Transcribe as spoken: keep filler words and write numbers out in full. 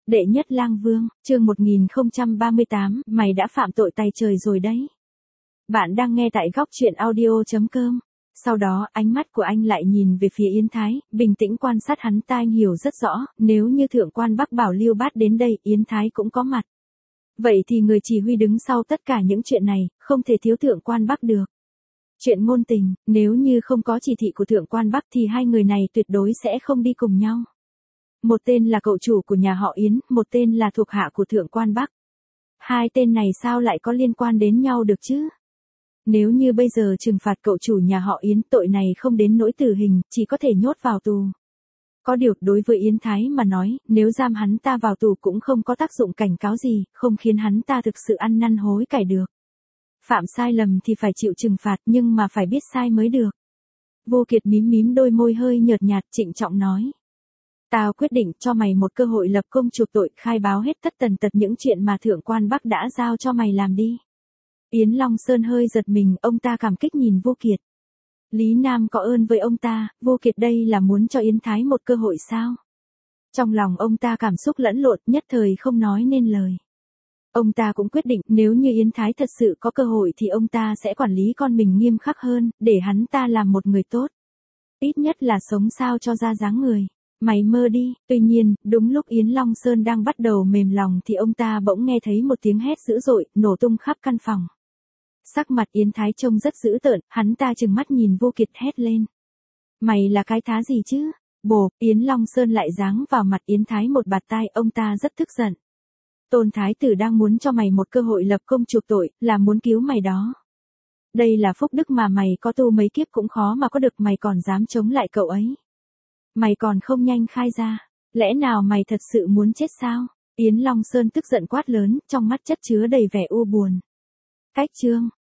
Đệ nhất lang vương, chương một nghìn không trăm ba mươi tám, mày đã phạm tội tày trời rồi đấy. Bạn đang nghe tại góc truyện audio chấm com. Sau đó, ánh mắt của anh lại nhìn về phía Yến Thái, bình tĩnh quan sát hắn ta. Anh hiểu rất rõ, nếu như thượng quan Bắc bảo Lưu Bát đến đây, Yến Thái cũng có mặt. Vậy thì người chỉ huy đứng sau tất cả những chuyện này, không thể thiếu thượng quan Bắc được. Chuyện ngôn tình, nếu như không có chỉ thị của thượng quan Bắc thì hai người này tuyệt đối sẽ không đi cùng nhau. Một tên là cậu chủ của nhà họ Yến, một tên là thuộc hạ của thượng quan Bắc. Hai tên này sao lại có liên quan đến nhau được chứ? Nếu như bây giờ trừng phạt cậu chủ nhà họ Yến, tội này không đến nỗi tử hình, chỉ có thể nhốt vào tù. Có điều, đối với Yến Thái mà nói, nếu giam hắn ta vào tù cũng không có tác dụng cảnh cáo gì, không khiến hắn ta thực sự ăn năn hối cải được. Phạm sai lầm thì phải chịu trừng phạt, nhưng mà phải biết sai mới được. Vô Kiệt mím mím đôi môi hơi nhợt nhạt, trịnh trọng nói. Tao quyết định cho mày một cơ hội lập công chuộc tội, khai báo hết tất tần tật những chuyện mà thượng quan Bắc đã giao cho mày làm đi. Yến Long Sơn hơi giật mình, ông ta cảm kích nhìn Vô Kiệt. Lý Nam có ơn với ông ta, Vô Kiệt đây là muốn cho Yến Thái một cơ hội sao? Trong lòng ông ta cảm xúc lẫn lộn, nhất thời không nói nên lời. Ông ta cũng quyết định, nếu như Yến Thái thật sự có cơ hội thì ông ta sẽ quản lý con mình nghiêm khắc hơn, để hắn ta làm một người tốt. Ít nhất là sống sao cho ra dáng người. Mày mơ đi. Tuy nhiên, đúng lúc Yến Long Sơn đang bắt đầu mềm lòng thì ông ta bỗng nghe thấy một tiếng hét dữ dội, nổ tung khắp căn phòng. Sắc mặt Yến Thái trông rất dữ tợn, hắn ta trừng mắt nhìn Vô Kiệt hét lên. Mày là cái thá gì chứ? Bồ, Yến Long Sơn lại giáng vào mặt Yến Thái một bạt tai, ông ta rất tức giận. Tôn Thái tử đang muốn cho mày một cơ hội lập công chuộc tội, là muốn cứu mày đó. Đây là phúc đức mà mày có tu mấy kiếp cũng khó mà có được, mày còn dám chống lại cậu ấy. Mày còn không nhanh khai ra, lẽ nào mày thật sự muốn chết sao? Yến Long Sơn tức giận quát lớn, trong mắt chất chứa đầy vẻ u buồn. Cách chương,